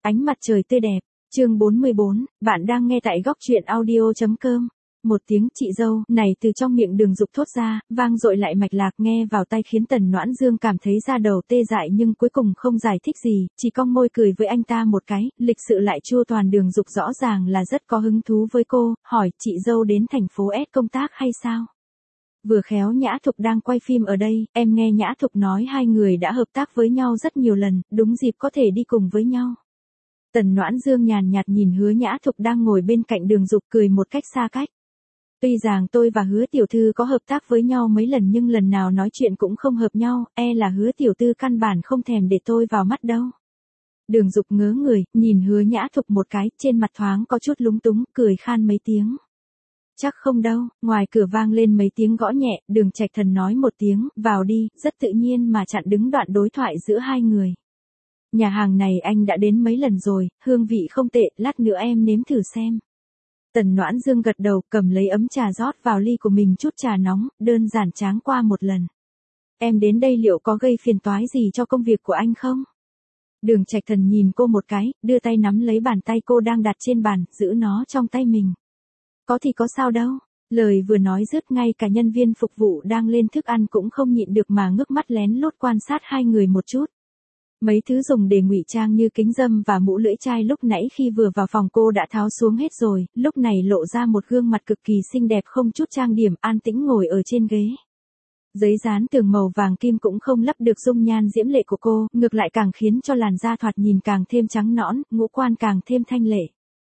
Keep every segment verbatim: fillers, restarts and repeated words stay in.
Ánh mặt trời tươi đẹp. Chương bốn mươi bốn, bạn đang nghe tại góc truyện audio chấm com. Một tiếng chị dâu này từ trong miệng Đường Dục thốt ra, vang dội lại mạch lạc nghe vào tai khiến Tần Noãn Dương cảm thấy da đầu tê dại nhưng cuối cùng không giải thích gì, chỉ cong môi cười với anh ta một cái, lịch sự lại chua toàn. Đường Dục rõ ràng là rất có hứng thú với cô, hỏi chị dâu đến thành phố S công tác hay sao? Vừa khéo Nhã Thục đang quay phim ở đây, em nghe Nhã Thục nói hai người đã hợp tác với nhau rất nhiều lần, đúng dịp có thể đi cùng với nhau. Tần Noãn Dương nhàn nhạt nhìn Hứa Nhã Thục đang ngồi bên cạnh Đường Dục cười một cách xa cách. Tuy rằng tôi và Hứa tiểu thư có hợp tác với nhau mấy lần nhưng lần nào nói chuyện cũng không hợp nhau, e là Hứa tiểu thư căn bản không thèm để tôi vào mắt đâu. Đường Dục ngớ người, nhìn Hứa Nhã Thục một cái, trên mặt thoáng có chút lúng túng, cười khan mấy tiếng. Chắc không đâu. Ngoài cửa vang lên mấy tiếng gõ nhẹ, Đường Trạch Thần nói một tiếng, vào đi, rất tự nhiên mà chặn đứng đoạn đối thoại giữa hai người. Nhà hàng này anh đã đến mấy lần rồi, hương vị không tệ, lát nữa em nếm thử xem. Tần Noãn Dương gật đầu, cầm lấy ấm trà rót vào ly của mình chút trà nóng, đơn giản tráng qua một lần. Em đến đây liệu có gây phiền toái gì cho công việc của anh không? Đường Trạch Thần nhìn cô một cái, đưa tay nắm lấy bàn tay cô đang đặt trên bàn, giữ nó trong tay mình. Có thì có sao đâu. Lời vừa nói dứt, ngay cả nhân viên phục vụ đang lên thức ăn cũng không nhịn được mà ngước mắt lén lút quan sát hai người một chút. Mấy thứ dùng để ngụy trang như kính râm và mũ lưỡi chai lúc nãy khi vừa vào phòng cô đã tháo xuống hết rồi, lúc này lộ ra một gương mặt cực kỳ xinh đẹp không chút trang điểm, an tĩnh ngồi ở trên ghế. Giấy dán tường màu vàng kim cũng không lấp được dung nhan diễm lệ của cô, ngược lại càng khiến cho làn da thoạt nhìn càng thêm trắng nõn, ngũ quan càng thêm thanh lệ.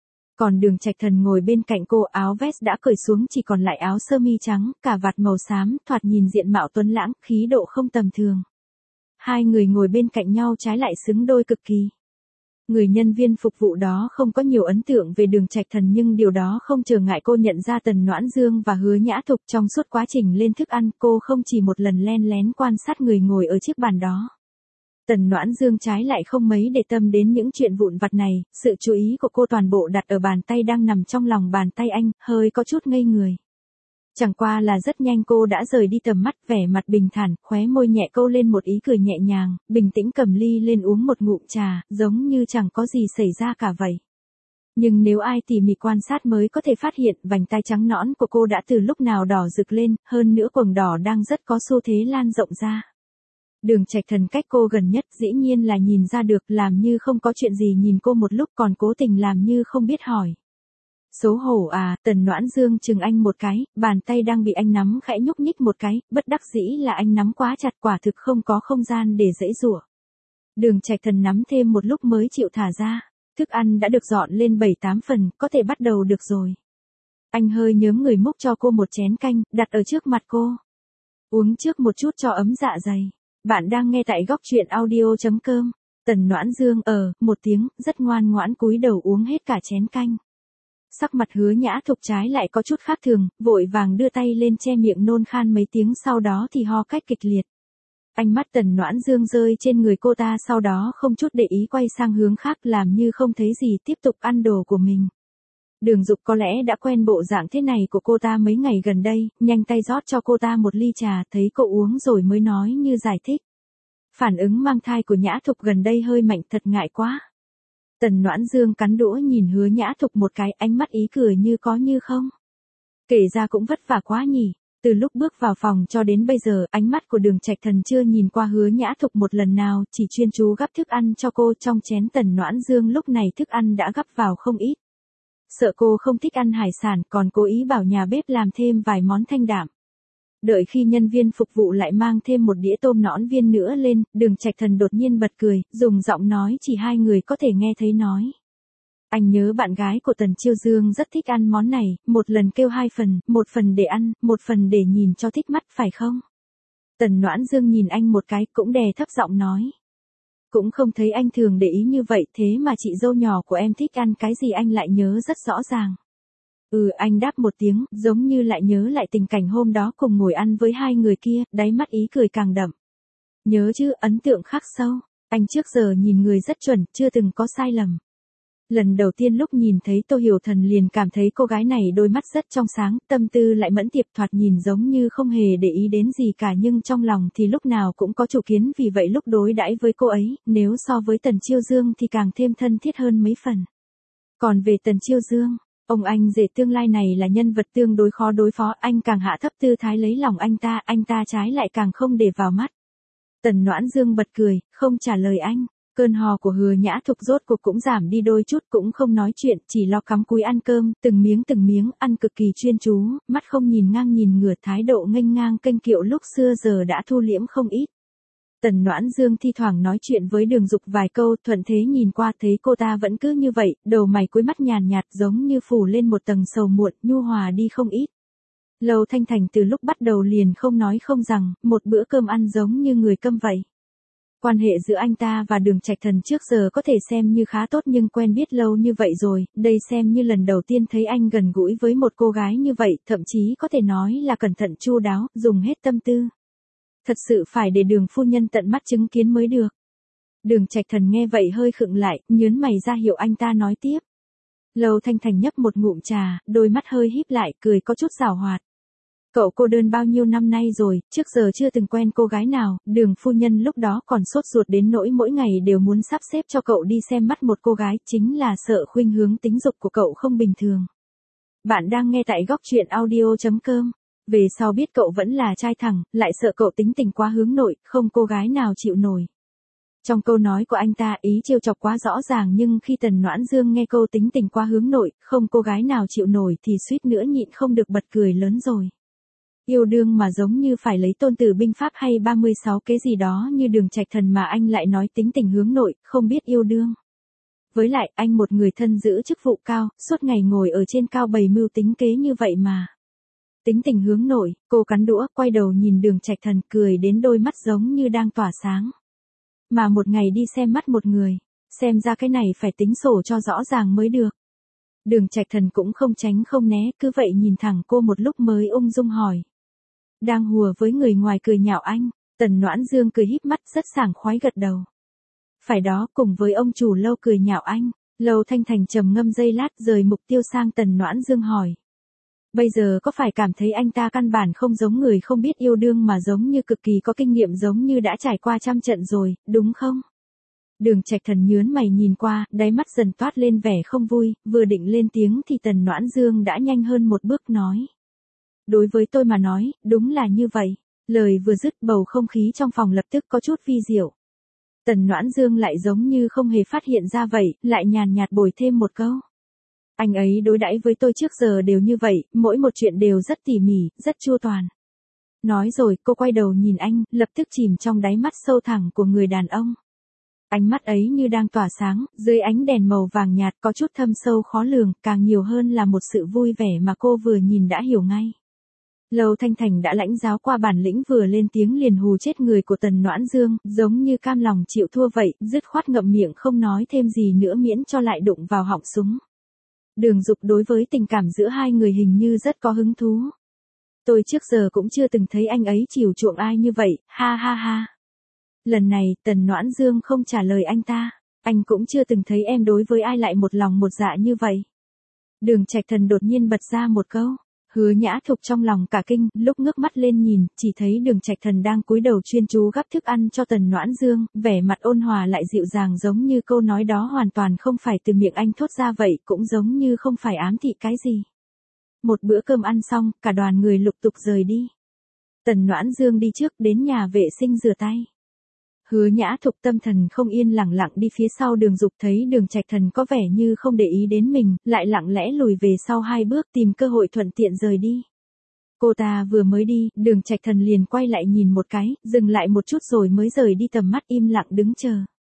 Còn Đường Trạch Thần ngồi bên cạnh cô, áo vest đã cởi xuống chỉ còn lại áo sơ mi trắng, cà vạt màu xám, thoạt nhìn diện mạo tuấn lãng, khí độ không tầm thường. Hai người ngồi bên cạnh nhau trái lại xứng đôi cực kỳ. Người nhân viên phục vụ đó không có nhiều ấn tượng về Đường Trạch Thần nhưng điều đó không trở ngại cô nhận ra Tần Noãn Dương và Hứa Nhã Thục. Trong suốt quá trình lên thức ăn, cô không chỉ một lần len lén quan sát người ngồi ở chiếc bàn đó. Tần Noãn Dương trái lại không mấy để tâm đến những chuyện vụn vặt này, sự chú ý của cô toàn bộ đặt ở bàn tay đang nằm trong lòng bàn tay anh, hơi có chút ngây người. Chẳng qua là rất nhanh cô đã rời đi tầm mắt, vẻ mặt bình thản, khóe môi nhẹ câu lên một ý cười nhẹ nhàng, bình tĩnh cầm ly lên uống một ngụm trà, giống như chẳng có gì xảy ra cả vậy. Nhưng nếu ai tỉ mỉ quan sát mới có thể phát hiện vành tai trắng nõn của cô đã từ lúc nào đỏ rực lên, hơn nữa quầng đỏ đang rất có xu thế lan rộng ra. Đường Trạch Thần cách cô gần nhất dĩ nhiên là nhìn ra được, làm như không có chuyện gì nhìn cô một lúc còn cố tình làm như không biết hỏi. Xấu hổ à? Tần Noãn Dương chừng anh một cái, bàn tay đang bị anh nắm khẽ nhúc nhích một cái, bất đắc dĩ là anh nắm quá chặt, quả thực không có không gian để giãy giụa. Đường Trạch Thần nắm thêm một lúc mới chịu thả ra. Thức ăn đã được dọn lên bảy tám phần, có thể bắt đầu được rồi. Anh hơi nhớm người múc cho cô một chén canh, đặt ở trước mặt cô. Uống trước một chút cho ấm dạ dày. Bạn đang nghe tại góc truyện audio chấm com. Tần Noãn Dương ờ một tiếng, rất ngoan ngoãn cúi đầu uống hết cả chén canh. Sắc mặt Hứa Nhã Thục trái lại có chút khác thường, vội vàng đưa tay lên che miệng nôn khan mấy tiếng, sau đó thì ho cách kịch liệt. Ánh mắt Tần Noãn Dương rơi trên người cô ta, sau đó không chút để ý quay sang hướng khác, làm như không thấy gì, tiếp tục ăn đồ của mình. Đường Dục có lẽ đã quen bộ dạng thế này của cô ta mấy ngày gần đây, nhanh tay rót cho cô ta một ly trà, thấy cô uống rồi mới nói như giải thích. Phản ứng mang thai của Nhã Thục gần đây hơi mạnh, thật ngại quá. Tần Noãn Dương cắn đũa nhìn Hứa Nhã Thục một cái, ánh mắt ý cười như có như không. Kể ra cũng vất vả quá nhỉ. Từ lúc bước vào phòng cho đến bây giờ, ánh mắt của Đường Trạch Thần chưa nhìn qua Hứa Nhã Thục một lần nào, chỉ chuyên chú gắp thức ăn cho cô. Trong chén Tần Noãn Dương lúc này thức ăn đã gắp vào không ít. Sợ cô không thích ăn hải sản, còn cố ý bảo nhà bếp làm thêm vài món thanh đạm. Đợi khi nhân viên phục vụ lại mang thêm một đĩa tôm nõn viên nữa lên, Đường Trạch Thần đột nhiên bật cười, dùng giọng nói chỉ hai người có thể nghe thấy nói. Anh nhớ bạn gái của Tần Chiêu Dương rất thích ăn món này, một lần kêu hai phần, một phần để ăn, một phần để nhìn cho thích mắt phải không? Tần Noãn Dương nhìn anh một cái, cũng đè thấp giọng nói. Cũng không thấy anh thường để ý như vậy, thế mà chị dâu nhỏ của em thích ăn cái gì anh lại nhớ rất rõ ràng. Ừ, anh đáp một tiếng, giống như lại nhớ lại tình cảnh hôm đó cùng ngồi ăn với hai người kia, đáy mắt ý cười càng đậm. Nhớ chứ, ấn tượng khắc sâu, anh trước giờ nhìn người rất chuẩn, chưa từng có sai lầm. Lần đầu tiên lúc nhìn thấy Tô Hiểu Thần liền cảm thấy cô gái này đôi mắt rất trong sáng, tâm tư lại mẫn tiệp, thoạt nhìn giống như không hề để ý đến gì cả, nhưng trong lòng thì lúc nào cũng có chủ kiến, vì vậy lúc đối đãi với cô ấy, nếu so với Tần Chiêu Dương thì càng thêm thân thiết hơn mấy phần. Còn về Tần Chiêu Dương, ông anh rể tương lai này là nhân vật tương đối khó đối phó, anh càng hạ thấp tư thái lấy lòng anh ta, anh ta trái lại càng không để vào mắt. Tần Noãn Dương bật cười, không trả lời anh. Cơn hò của Hứa Nhã Thục rốt cuộc cũng giảm đi đôi chút, cũng không nói chuyện, chỉ lo cắm cúi ăn cơm, từng miếng từng miếng, ăn cực kỳ chuyên chú, mắt không nhìn ngang nhìn ngửa, thái độ nghênh ngang kênh kiệu lúc xưa giờ đã thu liễm không ít. Tần Noãn Dương thi thoảng nói chuyện với Đường Dục vài câu, thuận thế nhìn qua thấy cô ta vẫn cứ như vậy, đầu mày cuối mắt nhàn nhạt giống như phủ lên một tầng sầu muộn, nhu hòa đi không ít. Lâu Thanh Thành từ lúc bắt đầu liền không nói không rằng, một bữa cơm ăn giống như người câm vậy. Quan hệ giữa anh ta và Đường Trạch Thần trước giờ có thể xem như khá tốt, nhưng quen biết lâu như vậy rồi, đây xem như lần đầu tiên thấy anh gần gũi với một cô gái như vậy, thậm chí có thể nói là cẩn thận chu đáo, dùng hết tâm tư. Thật sự phải để Đường phu nhân tận mắt chứng kiến mới được. Đường Trạch Thần nghe vậy hơi khựng lại, nhớn mày ra hiệu anh ta nói tiếp. Lâu Thanh Thành nhấp một ngụm trà, đôi mắt hơi híp lại, cười có chút giảo hoạt. Cậu cô đơn bao nhiêu năm nay rồi, trước giờ chưa từng quen cô gái nào, Đường phu nhân lúc đó còn sốt ruột đến nỗi mỗi ngày đều muốn sắp xếp cho cậu đi xem mắt một cô gái, chính là sợ khuynh hướng tính dục của cậu không bình thường. Bạn đang nghe tại góc truyện audio chấm com. Về sau biết cậu vẫn là trai thẳng, lại sợ cậu tính tình quá hướng nội, không cô gái nào chịu nổi. Trong câu nói của anh ta ý trêu chọc quá rõ ràng, nhưng khi Tần Noãn Dương nghe câu tính tình quá hướng nội, không cô gái nào chịu nổi thì suýt nữa nhịn không được bật cười lớn rồi. Yêu đương mà giống như phải lấy tôn tử binh pháp hay ba mươi sáu cái gì đó như Đường Trạch Thần mà anh lại nói tính tình hướng nội, không biết yêu đương. Với lại anh một người thân giữ chức vụ cao, suốt ngày ngồi ở trên cao bày mưu tính kế như vậy mà. Tính tình hướng nội, cô cắn đũa, quay đầu nhìn Đường Trạch Thần cười đến đôi mắt giống như đang tỏa sáng. Mà một ngày đi xem mắt một người, xem ra cái này phải tính sổ cho rõ ràng mới được. Đường Trạch Thần cũng không tránh không né, cứ vậy nhìn thẳng cô một lúc mới ung dung hỏi. Đang hùa với người ngoài cười nhạo anh, Tần Noãn Dương cười híp mắt rất sảng khoái gật đầu. Phải đó, cùng với ông chủ Lâu cười nhạo anh. Lâu Thanh Thành trầm ngâm giây lát rời mục tiêu sang Tần Noãn Dương hỏi. Bây giờ có phải cảm thấy anh ta căn bản không giống người không biết yêu đương mà giống như cực kỳ có kinh nghiệm, giống như đã trải qua trăm trận rồi, đúng không? Đường Trạch Thần nhớn mày nhìn qua, đáy mắt dần toát lên vẻ không vui, vừa định lên tiếng thì Tần Noãn Dương đã nhanh hơn một bước nói. Đối với tôi mà nói, đúng là như vậy. Lời vừa dứt bầu không khí trong phòng lập tức có chút vi diệu. Tần Noãn Dương lại giống như không hề phát hiện ra vậy, lại nhàn nhạt bồi thêm một câu. Anh ấy đối đãi với tôi trước giờ đều như vậy, mỗi một chuyện đều rất tỉ mỉ, rất chu toàn. Nói rồi cô quay đầu nhìn anh, lập tức chìm trong đáy mắt sâu thẳm của người đàn ông. Ánh mắt ấy như đang tỏa sáng, dưới ánh đèn màu vàng nhạt có chút thâm sâu khó lường, càng nhiều hơn là một sự vui vẻ mà cô vừa nhìn đã hiểu ngay. Lâu Thanh Thành đã lãnh giáo qua bản lĩnh, vừa lên tiếng liền hù chết người của Tần Noãn Dương, giống như cam lòng chịu thua vậy, dứt khoát ngậm miệng không nói thêm gì nữa miễn cho lại đụng vào họng súng. Đường Dục đối với tình cảm giữa hai người hình như rất có hứng thú. Tôi trước giờ cũng chưa từng thấy anh ấy chiều chuộng ai như vậy, ha ha ha. Lần này Tần Noãn Dương không trả lời anh ta, anh cũng chưa từng thấy em đối với ai lại một lòng một dạ như vậy. Đường Trạch Thần đột nhiên bật ra một câu. Hứa Nhã Thục trong lòng cả kinh, lúc ngước mắt lên nhìn, chỉ thấy Đường Trạch Thần đang cúi đầu chuyên chú gắp thức ăn cho Tần Noãn Dương, vẻ mặt ôn hòa lại dịu dàng, giống như câu nói đó hoàn toàn không phải từ miệng anh thốt ra vậy, cũng giống như không phải ám thị cái gì. Một bữa cơm ăn xong, cả đoàn người lục tục rời đi. Tần Noãn Dương đi trước đến nhà vệ sinh rửa tay. Hứa Nhã Thục tâm thần không yên lẳng lặng đi phía sau Đường Dục, thấy Đường Trạch Thần có vẻ như không để ý đến mình, lại lặng lẽ lùi về sau hai bước tìm cơ hội thuận tiện rời đi. Cô ta vừa mới đi, Đường Trạch Thần liền quay lại nhìn một cái, dừng lại một chút rồi mới rời đi, tầm mắt im lặng đứng chờ.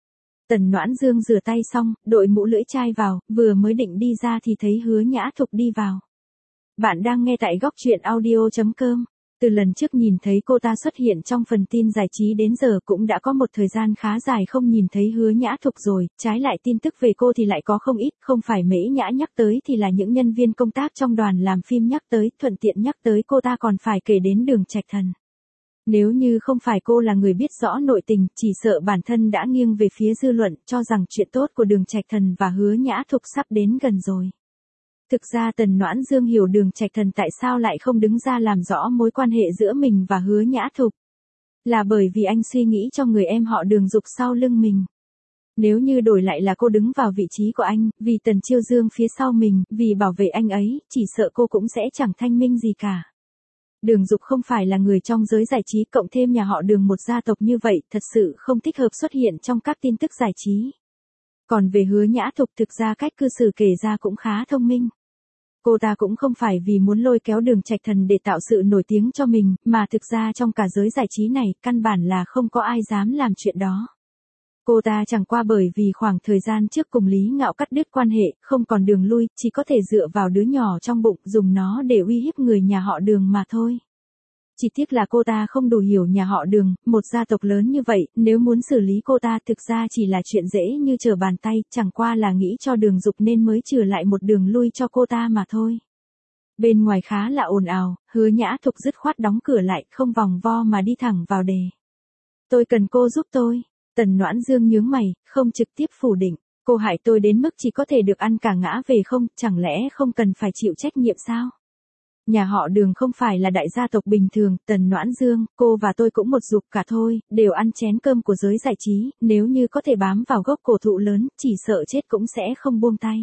Tần Noãn Dương rửa tay xong, đội mũ lưỡi chai vào, vừa mới định đi ra thì thấy Hứa Nhã Thục đi vào. Bạn đang nghe tại góc truyện audio chấm com. Từ lần trước nhìn thấy cô ta xuất hiện trong phần tin giải trí đến giờ cũng đã có một thời gian khá dài không nhìn thấy Hứa Nhã Thục rồi, trái lại tin tức về cô thì lại có không ít, không phải Mễ Nhã nhắc tới thì là những nhân viên công tác trong đoàn làm phim nhắc tới, thuận tiện nhắc tới cô ta còn phải kể đến Đường Trạch Thần. Nếu như không phải cô là người biết rõ nội tình, chỉ sợ bản thân đã nghiêng về phía dư luận, cho rằng chuyện tốt của Đường Trạch Thần và Hứa Nhã Thục sắp đến gần rồi. Thực ra Tần Noãn Dương hiểu Đường Trạch Thần tại sao lại không đứng ra làm rõ mối quan hệ giữa mình và Hứa Nhã Thục. Là bởi vì anh suy nghĩ cho người em họ Đường Dục sau lưng mình. Nếu như đổi lại là cô đứng vào vị trí của anh, vì Tần Chiêu Dương phía sau mình, vì bảo vệ anh ấy, chỉ sợ cô cũng sẽ chẳng thanh minh gì cả. Đường Dục không phải là người trong giới giải trí, cộng thêm nhà họ Đường một gia tộc như vậy, thật sự không thích hợp xuất hiện trong các tin tức giải trí. Còn về Hứa Nhã Thục, thực ra cách cư xử kể ra cũng khá thông minh. Cô ta cũng không phải vì muốn lôi kéo Đường Trạch Thần để tạo sự nổi tiếng cho mình, mà thực ra trong cả giới giải trí này, căn bản là không có ai dám làm chuyện đó. Cô ta chẳng qua bởi vì khoảng thời gian trước cùng Lý Ngạo cắt đứt quan hệ, không còn đường lui, chỉ có thể dựa vào đứa nhỏ trong bụng, dùng nó để uy hiếp người nhà họ Đường mà thôi. Chỉ tiếc là cô ta không đủ hiểu nhà họ Đường, một gia tộc lớn như vậy, nếu muốn xử lý cô ta thực ra chỉ là chuyện dễ như trở bàn tay, chẳng qua là nghĩ cho Đường Dục nên mới trừ lại một đường lui cho cô ta mà thôi. Bên ngoài khá là ồn ào, Hứa Nhã Thục dứt khoát đóng cửa lại, không vòng vo mà đi thẳng vào đề. Tôi cần cô giúp tôi. Tần Noãn Dương nhướng mày, không trực tiếp phủ định. Cô hại tôi đến mức chỉ có thể được ăn cả ngã về không, chẳng lẽ không cần phải chịu trách nhiệm sao? Nhà họ Đường không phải là đại gia tộc bình thường, Tần Noãn Dương, cô và tôi cũng một ruột cả thôi, đều ăn chén cơm của giới giải trí, nếu như có thể bám vào gốc cổ thụ lớn, chỉ sợ chết cũng sẽ không buông tay.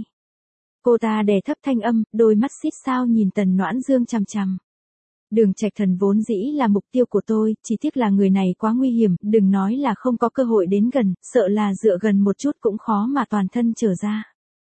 Cô ta đè thấp thanh âm, đôi mắt xít sao nhìn Tần Noãn Dương chằm chằm. Đường Trạch Thần vốn dĩ là mục tiêu của tôi, chỉ tiếc là người này quá nguy hiểm, đừng nói là không có cơ hội đến gần, sợ là dựa gần một chút cũng khó mà toàn thân trở ra.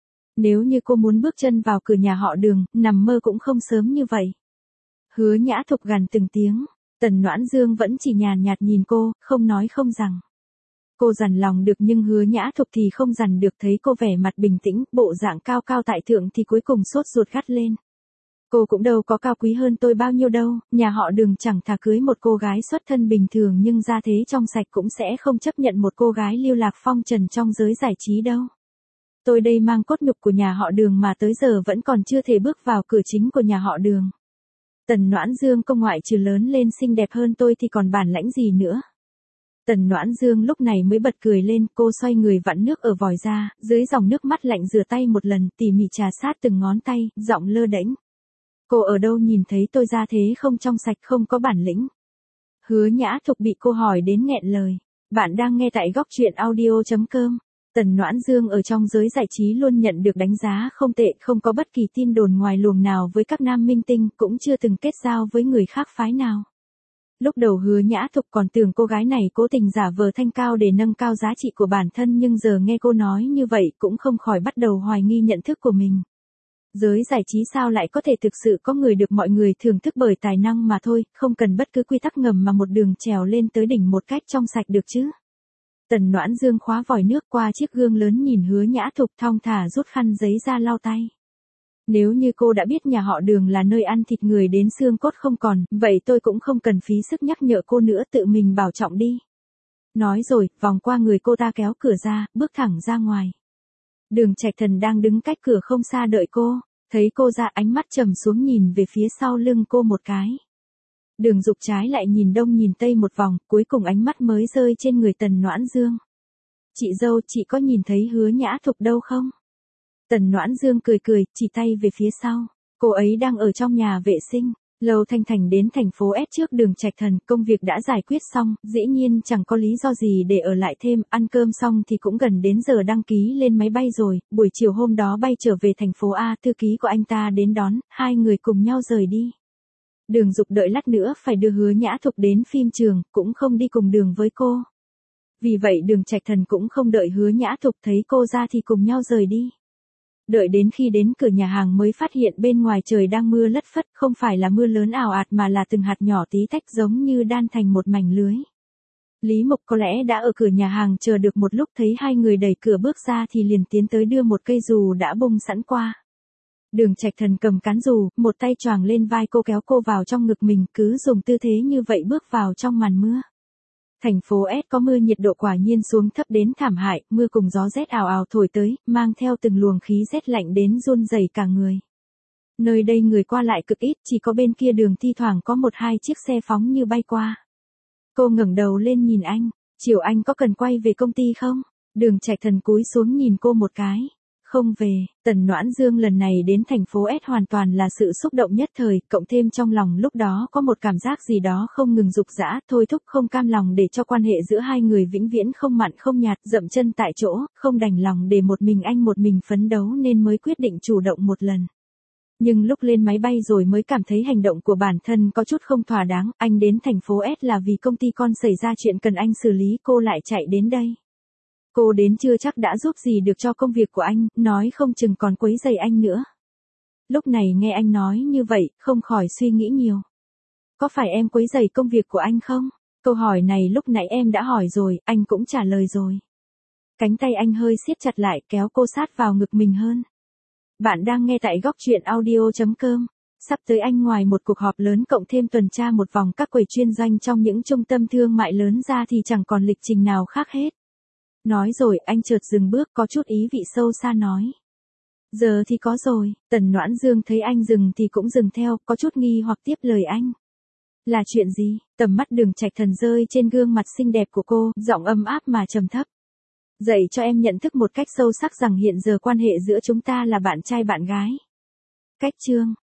Nếu như cô muốn bước chân vào cửa nhà họ Đường, nằm mơ cũng không sớm như vậy. Hứa Nhã Thục gằn từng tiếng, Tần Noãn Dương vẫn chỉ nhàn nhạt nhìn cô, không nói không rằng. Cô dằn lòng được nhưng Hứa Nhã Thục thì không dằn được, thấy cô vẻ mặt bình tĩnh, bộ dạng cao cao tại thượng thì cuối cùng sốt ruột gắt lên. Cô cũng đâu có cao quý hơn tôi bao nhiêu đâu, nhà họ Đường chẳng thà cưới một cô gái xuất thân bình thường nhưng gia thế trong sạch cũng sẽ không chấp nhận một cô gái lưu lạc phong trần trong giới giải trí đâu. Tôi đây mang cốt nhục của nhà họ Đường mà tới giờ vẫn còn chưa thể bước vào cửa chính của nhà họ Đường. Tần Noãn Dương công ngoại trừ lớn lên xinh đẹp hơn tôi thì còn bản lãnh gì nữa. Tần Noãn Dương lúc này mới bật cười lên, cô xoay người vặn nước ở vòi ra, dưới dòng nước mắt lạnh rửa tay một lần, tỉ mỉ trà sát từng ngón tay, giọng lơ đễnh. Cô ở đâu nhìn thấy tôi ra thế không trong sạch không có bản lĩnh. Hứa Nhã Thục bị cô hỏi đến nghẹn lời. Bạn đang nghe tại góc truyện audio chấm com. Tần Noãn Dương ở trong giới giải trí luôn nhận được đánh giá không tệ, không có bất kỳ tin đồn ngoài luồng nào với các nam minh tinh, cũng chưa từng kết giao với người khác phái nào. Lúc đầu Hứa Nhã Thục còn tưởng cô gái này cố tình giả vờ thanh cao để nâng cao giá trị của bản thân, nhưng giờ nghe cô nói như vậy cũng không khỏi bắt đầu hoài nghi nhận thức của mình. Giới giải trí sao lại có thể thực sự có người được mọi người thưởng thức bởi tài năng mà thôi, không cần bất cứ quy tắc ngầm mà một đường trèo lên tới đỉnh một cách trong sạch được chứ. Tần Noãn Dương khóa vòi nước qua chiếc gương lớn nhìn Hứa Nhã Thục thong thả rút khăn giấy ra lau tay. Nếu như cô đã biết nhà họ Đường là nơi ăn thịt người đến xương cốt không còn, vậy tôi cũng không cần phí sức nhắc nhở cô nữa, tự mình bảo trọng đi. Nói rồi, vòng qua người cô ta kéo cửa ra, bước thẳng ra ngoài. Đường Trạch Thần đang đứng cách cửa không xa đợi cô, thấy cô ra ánh mắt trầm xuống nhìn về phía sau lưng cô một cái. Đường Dục trái lại nhìn đông nhìn tây một vòng, cuối cùng ánh mắt mới rơi trên người Tần Noãn Dương. Chị dâu, chị có nhìn thấy Hứa Nhã Thục đâu không? Tần Noãn Dương cười cười, chỉ tay về phía sau. Cô ấy đang ở trong nhà vệ sinh. Lâu Thanh Thành đến thành phố S trước Đường Trạch Thần, công việc đã giải quyết xong, dĩ nhiên chẳng có lý do gì để ở lại thêm, ăn cơm xong thì cũng gần đến giờ đăng ký lên máy bay rồi, buổi chiều hôm đó bay trở về thành phố A, thư ký của anh ta đến đón, hai người cùng nhau rời đi. Đường Dục đợi lát nữa phải đưa Hứa Nhã Thục đến phim trường, cũng không đi cùng đường với cô. Vì vậy Đường Trạch Thần cũng không đợi Hứa Nhã Thục thấy cô ra thì cùng nhau rời đi. Đợi đến khi đến cửa nhà hàng mới phát hiện bên ngoài trời đang mưa lất phất, không phải là mưa lớn ào ạt mà là từng hạt nhỏ tí tách giống như đan thành một mảnh lưới. Lý Mục có lẽ đã ở cửa nhà hàng chờ được một lúc, thấy hai người đẩy cửa bước ra thì liền tiến tới đưa một cây dù đã bung sẵn qua. Đường Trạch Thần cầm cán dù, một tay choàng lên vai cô kéo cô vào trong ngực mình, cứ dùng tư thế như vậy bước vào trong màn mưa. Thành phố S có mưa, nhiệt độ quả nhiên xuống thấp đến thảm hại, mưa cùng gió rét ào ào thổi tới, mang theo từng luồng khí rét lạnh đến run rẩy cả người. Nơi đây người qua lại cực ít, chỉ có bên kia đường thi thoảng có một hai chiếc xe phóng như bay qua. Cô ngẩng đầu lên nhìn anh, chiều anh có cần quay về công ty không? Đường Trạch Thần cúi xuống nhìn cô một cái. Không về, Tần Noãn Dương lần này đến thành phố S hoàn toàn là sự xúc động nhất thời, cộng thêm trong lòng lúc đó có một cảm giác gì đó không ngừng dục dã, thôi thúc không cam lòng để cho quan hệ giữa hai người vĩnh viễn không mặn không nhạt, dậm chân tại chỗ, không đành lòng để một mình anh một mình phấn đấu nên mới quyết định chủ động một lần. Nhưng lúc lên máy bay rồi mới cảm thấy hành động của bản thân có chút không thỏa đáng, anh đến thành phố S là vì công ty con xảy ra chuyện cần anh xử lý, cô lại chạy đến đây. Cô đến chưa chắc đã giúp gì được cho công việc của anh, nói không chừng còn quấy rầy anh nữa. Lúc này nghe anh nói như vậy, không khỏi suy nghĩ nhiều. Có phải em quấy rầy công việc của anh không? Câu hỏi này lúc nãy em đã hỏi rồi, anh cũng trả lời rồi. Cánh tay anh hơi siết chặt lại, kéo cô sát vào ngực mình hơn. Bạn đang nghe tại góc truyện audio chấm com. Sắp tới anh ngoài một cuộc họp lớn cộng thêm tuần tra một vòng các quầy chuyên doanh trong những trung tâm thương mại lớn ra thì chẳng còn lịch trình nào khác hết. Nói rồi anh chợt dừng bước có chút ý vị sâu xa nói. Giờ thì có rồi, Tần Noãn Dương thấy anh dừng thì cũng dừng theo, có chút nghi hoặc tiếp lời anh. Là chuyện gì? Tầm mắt Đường Trạch Thần rơi trên gương mặt xinh đẹp của cô, giọng ấm áp mà trầm thấp. Dạy cho em nhận thức một cách sâu sắc rằng hiện giờ quan hệ giữa chúng ta là bạn trai bạn gái. Cách chương